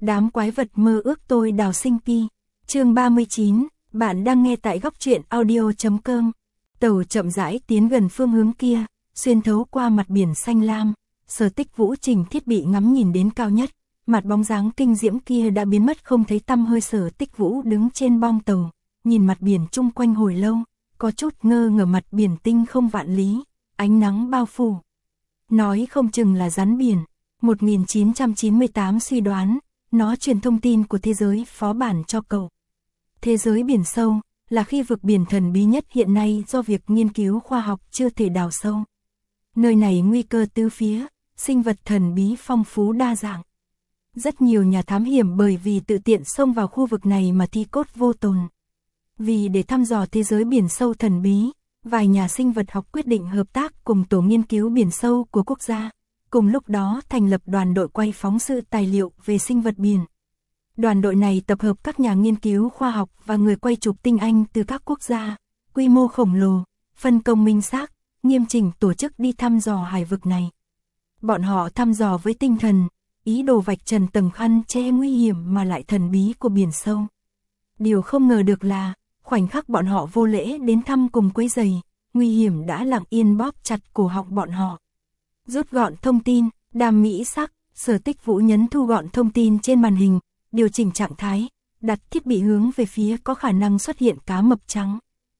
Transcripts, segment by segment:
Đám quái vật mơ ước tôi đào sinh pi. Chương 39, bạn đang nghe tại góc truyện audio.com. Tàu chậm rãi tiến gần phương hướng kia, xuyên thấu qua mặt biển xanh lam. Sở Tích Vũ chỉnh thiết bị ngắm nhìn đến cao nhất, mặt bóng dáng kinh diễm kia đã biến mất không thấy tăm hơi. Sở Tích Vũ đứng trên bong tàu, nhìn mặt biển chung quanh hồi lâu, có chút ngơ ngẩn. Mặt biển tinh không vạn lý, ánh nắng bao phủ. Nói không chừng là rắn biển. 1998 suy đoán, nó truyền thông tin của thế giới phó bản cho cậu. Thế giới biển sâu là khu vực biển thần bí nhất hiện nay do việc nghiên cứu khoa học chưa thể đào sâu. Nơi này nguy cơ tứ phía, sinh vật thần bí phong phú đa dạng. Rất nhiều nhà thám hiểm bởi vì tự tiện xông vào khu vực này mà thi cốt vô tồn. Vì để thăm dò thế giới biển sâu thần bí, vài nhà sinh vật học quyết định hợp tác cùng tổ nghiên cứu biển sâu của quốc gia. Cùng lúc đó thành lập đoàn đội quay phóng sự tài liệu về sinh vật biển. Đoàn đội này tập hợp các nhà nghiên cứu khoa học và người quay chụp tinh anh từ các quốc gia, quy mô khổng lồ, phân công minh xác, nghiêm chỉnh tổ chức đi thăm dò hải vực này. Bọn họ thăm dò với tinh thần, ý đồ vạch trần tầng khăn che nguy hiểm mà lại thần bí của biển sâu. Điều không ngờ được là, khoảnh khắc bọn họ vô lễ đến thăm cùng quấy rầy, nguy hiểm đã lặng yên bóp chặt cổ họng bọn họ. Rút gọn thông tin, đàm mỹ sắc, Sở Tích Vũ nhấn thu gọn thông tin trên màn hình, điều chỉnh trạng thái, đặt thiết bị hướng về phía có khả năng xuất hiện cá mập trắng.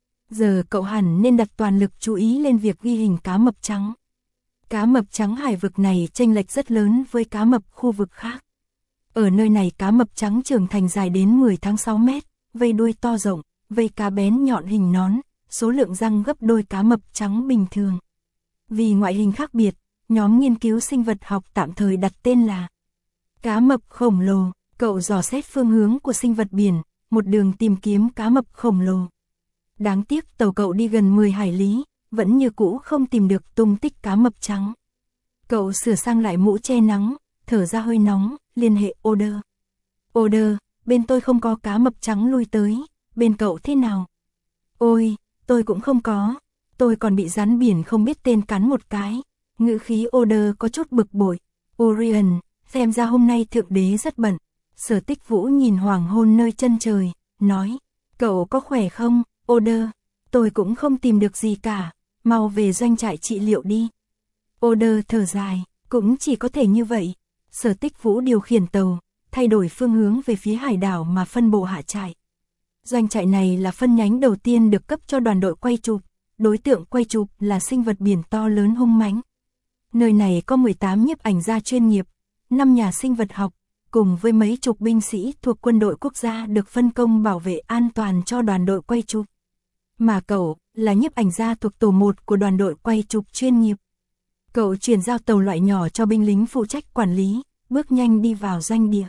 Giờ cậu hẳn nên đặt toàn lực chú ý lên việc ghi hình cá mập trắng. Cá mập trắng hải vực này chênh lệch rất lớn với cá mập khu vực khác. Ở nơi này cá mập trắng trưởng thành dài đến 10 tháng 6 mét, vây đuôi to rộng, vây cá bén nhọn hình nón, số lượng răng gấp đôi cá mập trắng bình thường. Vì ngoại hình khác biệt, nhóm nghiên cứu sinh vật học tạm thời đặt tên là cá mập khổng lồ. Cậu dò xét phương hướng của sinh vật biển, một đường tìm kiếm cá mập khổng lồ. Đáng tiếc tàu cậu đi gần 10 hải lý, vẫn như cũ không tìm được tung tích cá mập trắng. Cậu sửa sang lại mũ che nắng, thở ra hơi nóng, liên hệ order. Order, bên tôi không có cá mập trắng lui tới, bên cậu thế nào? Ôi, tôi cũng không có, tôi còn bị rắn biển không biết tên cắn một cái. Ngữ khí order có chút bực bội. Orion, xem ra hôm nay thượng đế rất bận. Sở Tích Vũ nhìn hoàng hôn nơi chân trời, nói, cậu có khỏe không, order? Tôi cũng không tìm được gì cả, mau về doanh trại trị liệu đi. Order thở dài, cũng chỉ có thể như vậy. Sở Tích Vũ điều khiển tàu, thay đổi phương hướng về phía hải đảo mà phân bộ hạ trại. Doanh trại này là phân nhánh đầu tiên được cấp cho đoàn đội quay chụp, đối tượng quay chụp là sinh vật biển to lớn hung mãnh. Nơi này có 18 nhiếp ảnh gia chuyên nghiệp, 5 nhà sinh vật học, cùng với mấy chục binh sĩ thuộc quân đội quốc gia được phân công bảo vệ an toàn cho đoàn đội quay chụp. Mà cậu là nhiếp ảnh gia thuộc tổ 1 của đoàn đội quay chụp chuyên nghiệp. Cậu chuyển giao tàu loại nhỏ cho binh lính phụ trách quản lý, bước nhanh đi vào doanh địa.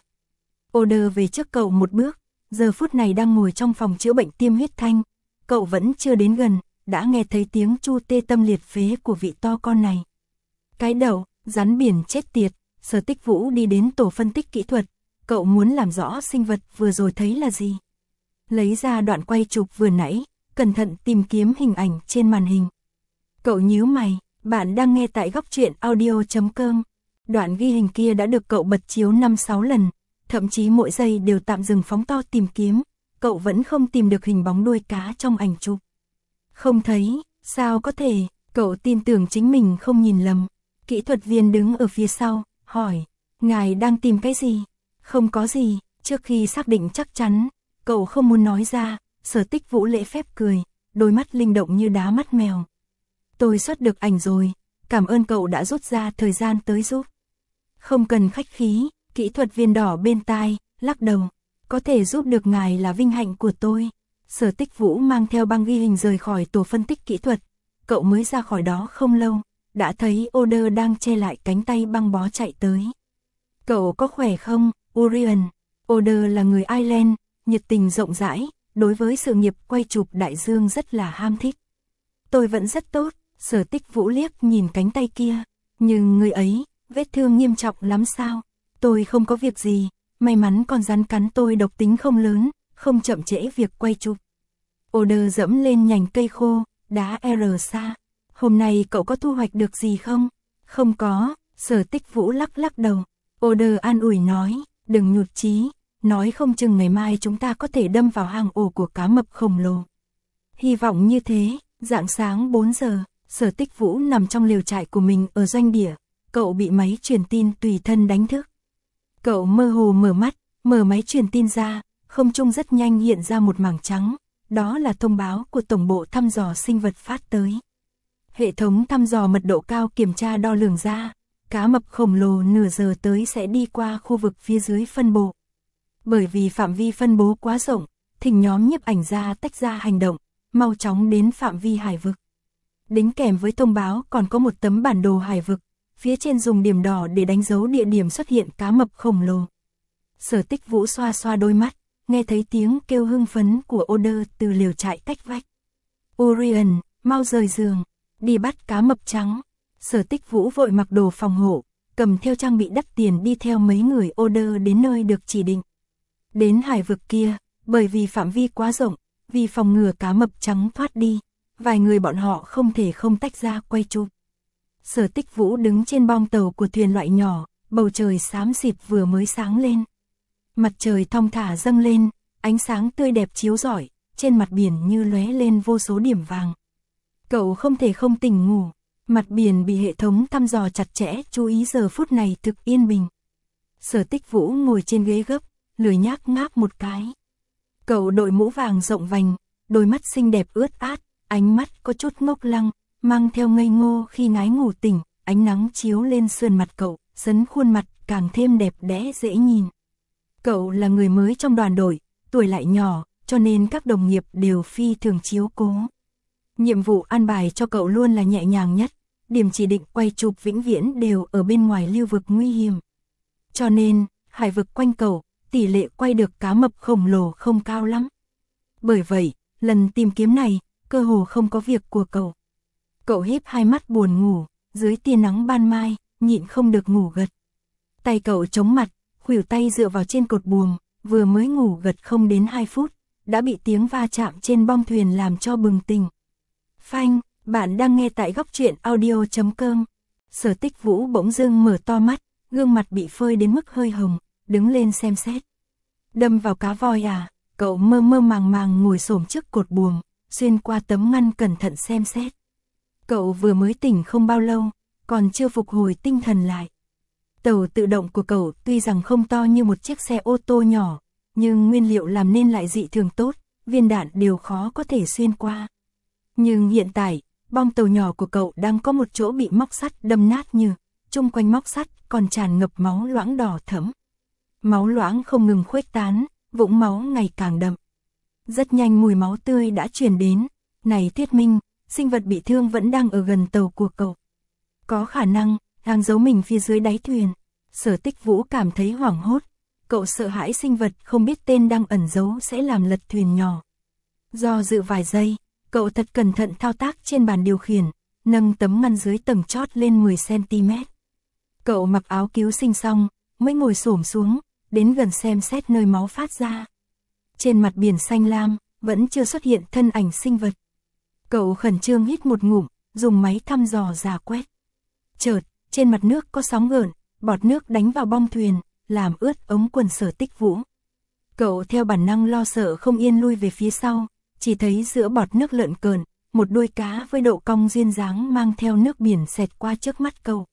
Order về trước cậu một bước, giờ phút này đang ngồi trong phòng chữa bệnh tiêm huyết thanh. Cậu vẫn chưa đến gần, đã nghe thấy tiếng chu tê tâm liệt phế của vị to con này. Cái đầu, rắn biển chết tiệt. Sở Tích Vũ đi đến tổ phân tích kỹ thuật, cậu muốn làm rõ sinh vật vừa rồi thấy là gì. Lấy ra đoạn quay chụp vừa nãy, cẩn thận tìm kiếm hình ảnh trên màn hình. Cậu nhíu mày, bạn đang nghe tại góc truyện audio.com. Đoạn ghi hình kia đã được cậu bật chiếu 5-6 lần, thậm chí mỗi giây đều tạm dừng phóng to tìm kiếm, cậu vẫn không tìm được hình bóng đuôi cá trong ảnh chụp. Không thấy, sao có thể, cậu tin tưởng chính mình không nhìn lầm. Kỹ thuật viên đứng ở phía sau, hỏi, ngài đang tìm cái gì? Không có gì, trước khi xác định chắc chắn, cậu không muốn nói ra. Sở Tích Vũ lễ phép cười, đôi mắt linh động như đá mắt mèo. Tôi xuất được ảnh rồi, cảm ơn cậu đã rút ra thời gian tới giúp. Không cần khách khí, kỹ thuật viên đỏ bên tai, lắc đầu, có thể giúp được ngài là vinh hạnh của tôi. Sở Tích Vũ mang theo băng ghi hình rời khỏi tổ phân tích kỹ thuật, cậu mới ra khỏi đó không lâu. Đã thấy Order đang che lại cánh tay băng bó chạy tới. Cậu có khỏe không, Orion? Order là người Ireland, nhiệt tình rộng rãi, đối với sự nghiệp quay chụp đại dương rất là ham thích. Tôi vẫn rất tốt, Sở Tích Vũ liếc nhìn cánh tay kia. Nhưng người ấy, vết thương nghiêm trọng lắm sao? Tôi không có việc gì, may mắn con rắn cắn tôi độc tính không lớn, không chậm trễ việc quay chụp. Order dẫm lên nhành cây khô, đá R xa. Hôm nay cậu có thu hoạch được gì không? Không có, Sở Tích Vũ lắc lắc đầu. Order an ủi nói, đừng nhụt chí, nói không chừng ngày mai chúng ta có thể đâm vào hang ổ của cá mập khổng lồ. Hy vọng như thế, rạng sáng 4 giờ, Sở Tích Vũ nằm trong lều trại của mình ở doanh địa, cậu bị máy truyền tin tùy thân đánh thức. Cậu mơ hồ mở mắt, mở máy truyền tin ra, không trung rất nhanh hiện ra một mảng trắng, đó là thông báo của Tổng bộ thăm dò sinh vật phát tới. Hệ thống thăm dò mật độ cao kiểm tra đo lường ra, cá mập khổng lồ nửa giờ tới sẽ đi qua khu vực phía dưới phân bộ. Bởi vì phạm vi phân bố quá rộng, thỉnh nhóm nhiếp ảnh gia tách ra hành động, mau chóng đến phạm vi hải vực. Đính kèm với thông báo còn có một tấm bản đồ hải vực, phía trên dùng điểm đỏ để đánh dấu địa điểm xuất hiện cá mập khổng lồ. Sở Tích Vũ xoa xoa đôi mắt, nghe thấy tiếng kêu hưng phấn của Oder từ lều trại cách vách. Orion, mau rời giường, đi bắt cá mập trắng. Sở Tích Vũ vội mặc đồ phòng hộ, cầm theo trang bị đắt tiền đi theo mấy người Oder đến nơi được chỉ định. Đến hải vực kia, bởi vì phạm vi quá rộng, vì phòng ngừa cá mập trắng thoát đi, vài người bọn họ không thể không tách ra quay chụp. Sở Tích Vũ đứng trên bong tàu của thuyền loại nhỏ, bầu trời xám xịt vừa mới sáng lên. Mặt trời thong thả dâng lên, ánh sáng tươi đẹp chiếu rọi, trên mặt biển như lóe lên vô số điểm vàng. Cậu không thể không tỉnh ngủ, mặt biển bị hệ thống thăm dò chặt chẽ, chú ý giờ phút này thực yên bình. Sở Tích Vũ ngồi trên ghế gấp, lười nhác ngáp một cái. Cậu đội mũ vàng rộng vành, đôi mắt xinh đẹp ướt át, ánh mắt có chút ngốc lăng, mang theo ngây ngô khi ngái ngủ tỉnh, ánh nắng chiếu lên sườn mặt cậu, dấn khuôn mặt càng thêm đẹp đẽ dễ nhìn. Cậu là người mới trong đoàn đội, tuổi lại nhỏ, cho nên các đồng nghiệp đều phi thường chiếu cố. Nhiệm vụ an bài cho cậu luôn là nhẹ nhàng nhất, điểm chỉ định quay chụp vĩnh viễn đều ở bên ngoài lưu vực nguy hiểm. Cho nên, hải vực quanh cậu, tỷ lệ quay được cá mập khổng lồ không cao lắm. Bởi vậy, lần tìm kiếm này, cơ hồ không có việc của cậu. Cậu híp hai mắt buồn ngủ, dưới tia nắng ban mai, nhịn không được ngủ gật. Tay cậu chống mặt, khuỷu tay dựa vào trên cột buồm, vừa mới ngủ gật không đến 2 phút, đã bị tiếng va chạm trên bong thuyền làm cho bừng tỉnh. Phanh, bạn đang nghe tại góc truyện audio.com. Sở Tích Vũ bỗng dưng mở to mắt, gương mặt bị phơi đến mức hơi hồng, đứng lên xem xét. Đâm vào cá voi à? Cậu mơ mơ màng màng ngồi xổm trước cột buồm, xuyên qua tấm ngăn cẩn thận xem xét. Cậu vừa mới tỉnh không bao lâu, còn chưa phục hồi tinh thần lại. Tàu tự động của cậu tuy rằng không to như một chiếc xe ô tô nhỏ, nhưng nguyên liệu làm nên lại dị thường tốt, viên đạn đều khó có thể xuyên qua. Nhưng hiện tại, bong tàu nhỏ của cậu đang có một chỗ bị móc sắt đâm nát như, chung quanh móc sắt còn tràn ngập máu loãng đỏ thẫm. Máu loãng không ngừng khuếch tán, vũng máu ngày càng đậm. Rất nhanh mùi máu tươi đã truyền đến, này thuyết minh, sinh vật bị thương vẫn đang ở gần tàu của cậu. Có khả năng, đang giấu mình phía dưới đáy thuyền. Sở Tích Vũ cảm thấy hoảng hốt, cậu sợ hãi sinh vật không biết tên đang ẩn giấu sẽ làm lật thuyền nhỏ. Do dự vài giây, cậu thật cẩn thận thao tác trên bàn điều khiển, nâng tấm ngăn dưới tầng chót lên 10 cm. Cậu mặc áo cứu sinh xong, mới ngồi xổm xuống, đến gần xem xét nơi máu phát ra. Trên mặt biển xanh lam, vẫn chưa xuất hiện thân ảnh sinh vật. Cậu khẩn trương hít một ngụm, dùng máy thăm dò rà quét. Chợt, trên mặt nước có sóng gợn, bọt nước đánh vào bong thuyền, làm ướt ống quần Sở Tích Vũ. Cậu theo bản năng lo sợ không yên lui về phía sau, chỉ thấy giữa bọt nước lợn cợn, một đuôi cá với độ cong duyên dáng mang theo nước biển xẹt qua trước mắt cậu.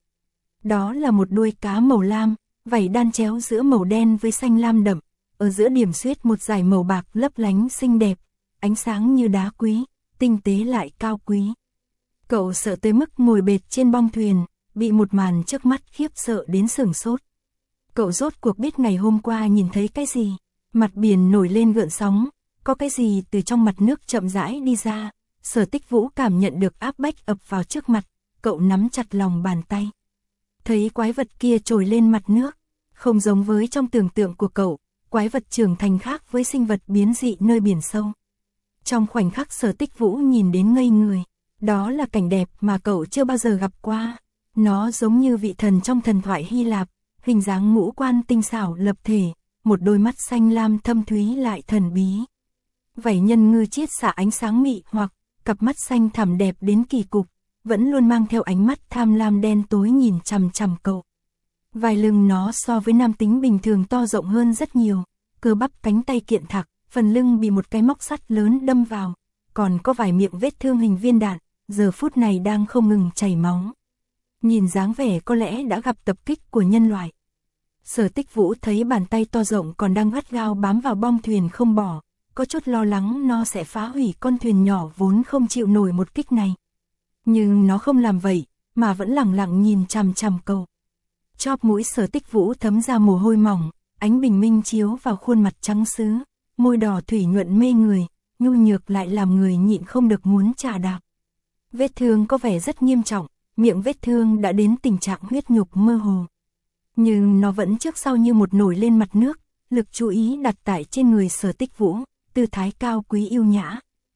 Đó là một đuôi cá màu lam, vảy đan chéo giữa màu đen với xanh lam đậm, ở giữa điểm xuyết một dải màu bạc lấp lánh xinh đẹp, ánh sáng như đá quý, tinh tế lại cao quý. Cậu sợ tới mức ngồi bệt trên bong thuyền, bị một màn trước mắt khiếp sợ đến sửng sốt. Cậu rốt cuộc biết ngày hôm qua nhìn thấy cái gì? Mặt biển nổi lên gợn sóng, có cái gì từ trong mặt nước chậm rãi đi ra. Sở Tích Vũ cảm nhận được áp bách ập vào trước mặt, cậu nắm chặt lòng bàn tay. Thấy quái vật kia trồi lên mặt nước, không giống với trong tưởng tượng của cậu, quái vật trưởng thành khác với sinh vật biến dị nơi biển sâu. Trong khoảnh khắc Sở Tích Vũ nhìn đến ngây người, đó là cảnh đẹp mà cậu chưa bao giờ gặp qua. Nó giống như vị thần trong thần thoại Hy Lạp, hình dáng ngũ quan tinh xảo lập thể, một đôi mắt xanh lam thâm thúy lại thần bí. Vảy nhân ngư chiết xạ ánh sáng mị hoặc, cặp mắt xanh thẳm đẹp đến kỳ cục, vẫn luôn mang theo ánh mắt tham lam đen tối nhìn chằm chằm cậu. Vai lưng nó so với nam tính bình thường to rộng hơn rất nhiều, cơ bắp cánh tay kiện thạc, phần lưng bị một cái móc sắt lớn đâm vào, còn có vài miệng vết thương hình viên đạn, giờ phút này đang không ngừng chảy máu. Nhìn dáng vẻ có lẽ đã gặp tập kích của nhân loại. Sở Tích Vũ thấy bàn tay to rộng còn đang gắt gao bám vào bong thuyền không bỏ, có chút lo lắng nó sẽ phá hủy con thuyền nhỏ vốn không chịu nổi một kích này. Nhưng nó không làm vậy, mà vẫn lặng lặng nhìn chằm chằm cậu. Chóp mũi Sở Tích Vũ thấm ra mồ hôi mỏng, ánh bình minh chiếu vào khuôn mặt trắng sứ, môi đỏ thủy nhuận mê người, nhu nhược lại làm người nhịn không được muốn chà đạp. Vết thương có vẻ rất nghiêm trọng, miệng vết thương đã đến tình trạng huyết nhục mơ hồ. Nhưng nó vẫn trước sau như một nổi lên mặt nước, lực chú ý đặt tại trên người Sở Tích Vũ, tư thái cao quý yêu nhã.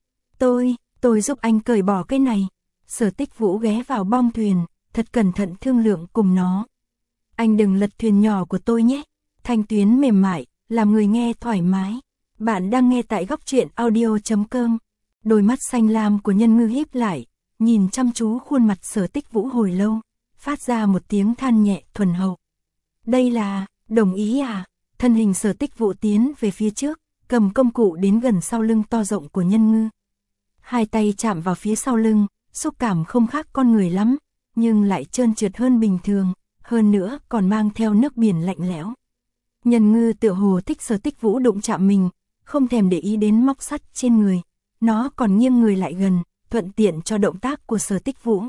Tôi giúp anh cởi bỏ cái này. Sở Tích Vũ ghé vào bong thuyền, thật cẩn thận thương lượng cùng nó. Anh đừng lật thuyền nhỏ của tôi nhé. Thanh tuyến mềm mại, làm người nghe thoải mái. Bạn đang nghe tại góc truyện audio.com. Đôi mắt xanh lam của Nhân Ngư híp lại, nhìn chăm chú khuôn mặt Sở Tích Vũ hồi lâu, phát ra một tiếng than nhẹ thuần hậu. Đây là, đồng ý à? Thân hình Sở Tích Vũ tiến về phía trước, cầm công cụ đến gần sau lưng to rộng của Nhân Ngư. Hai tay chạm vào phía sau lưng, xúc cảm không khác con người lắm, nhưng lại trơn trượt hơn bình thường, hơn nữa còn mang theo nước biển lạnh lẽo. Nhân Ngư tựa hồ thích Sở Tích Vũ đụng chạm mình, không thèm để ý đến móc sắt trên người, nó còn nghiêng người lại gần, thuận tiện cho động tác của Sở Tích Vũ.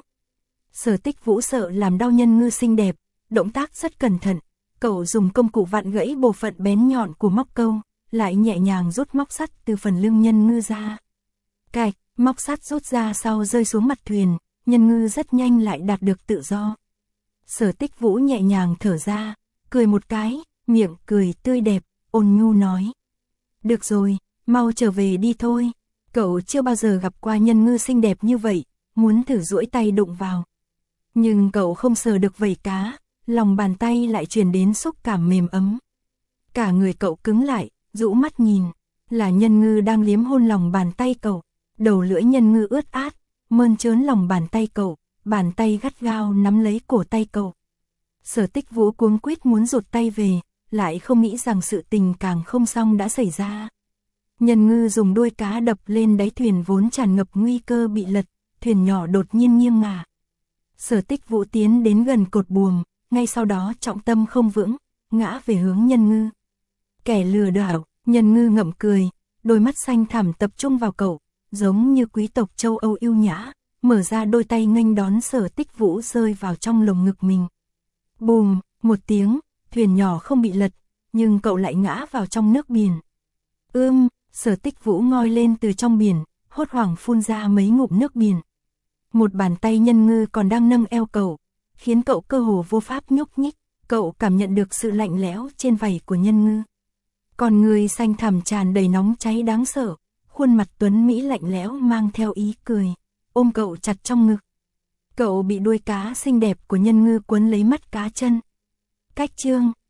Sở Tích Vũ sợ làm đau Nhân Ngư xinh đẹp, động tác rất cẩn thận, cậu dùng công cụ vặn gãy bộ phận bén nhọn của móc câu, lại nhẹ nhàng rút móc sắt từ phần lưng Nhân Ngư ra. Cạch, móc sắt rút ra sau rơi xuống mặt thuyền, Nhân Ngư rất nhanh lại đạt được tự do. Sở Tích Vũ nhẹ nhàng thở ra, cười một cái, miệng cười tươi đẹp, ôn nhu nói. Được rồi, mau trở về đi thôi. Cậu chưa bao giờ gặp qua Nhân Ngư xinh đẹp như vậy, muốn thử duỗi tay đụng vào. Nhưng cậu không sờ được vảy cá, lòng bàn tay lại truyền đến xúc cảm mềm ấm. Cả người cậu cứng lại, rũ mắt nhìn, là Nhân Ngư đang liếm hôn lòng bàn tay cậu. Đầu lưỡi Nhân Ngư ướt át, mơn trớn lòng bàn tay cậu, bàn tay gắt gao nắm lấy cổ tay cậu. Sở Tích Vũ cuống quýt muốn rụt tay về, lại không nghĩ rằng sự tình càng không xong đã xảy ra. Nhân Ngư dùng đuôi cá đập lên đáy thuyền vốn tràn ngập nguy cơ bị lật, thuyền nhỏ đột nhiên nghiêng ngả. Sở Tích Vũ tiến đến gần cột buồm, ngay sau đó trọng tâm không vững, ngã về hướng Nhân Ngư. Kẻ lừa đảo, Nhân Ngư ngậm cười, đôi mắt xanh thẳm tập trung vào cậu, giống như quý tộc châu Âu yêu nhã, mở ra đôi tay nghênh đón Sở Tích Vũ rơi vào trong lồng ngực mình. Bùm, một tiếng, thuyền nhỏ không bị lật, nhưng cậu lại ngã vào trong nước biển. Sở Tích Vũ ngoi lên từ trong biển, hốt hoảng phun ra mấy ngụm nước biển. Một bàn tay Nhân Ngư còn đang nâng eo cậu, khiến cậu cơ hồ vô pháp nhúc nhích, cậu cảm nhận được sự lạnh lẽo trên vảy của Nhân Ngư. Còn người xanh thẳm tràn đầy nóng cháy đáng sợ, khuôn mặt tuấn mỹ lạnh lẽo mang theo ý cười, ôm cậu chặt trong ngực. Cậu bị đuôi cá xinh đẹp của Nhân Ngư quấn lấy mắt cá chân. Cách chương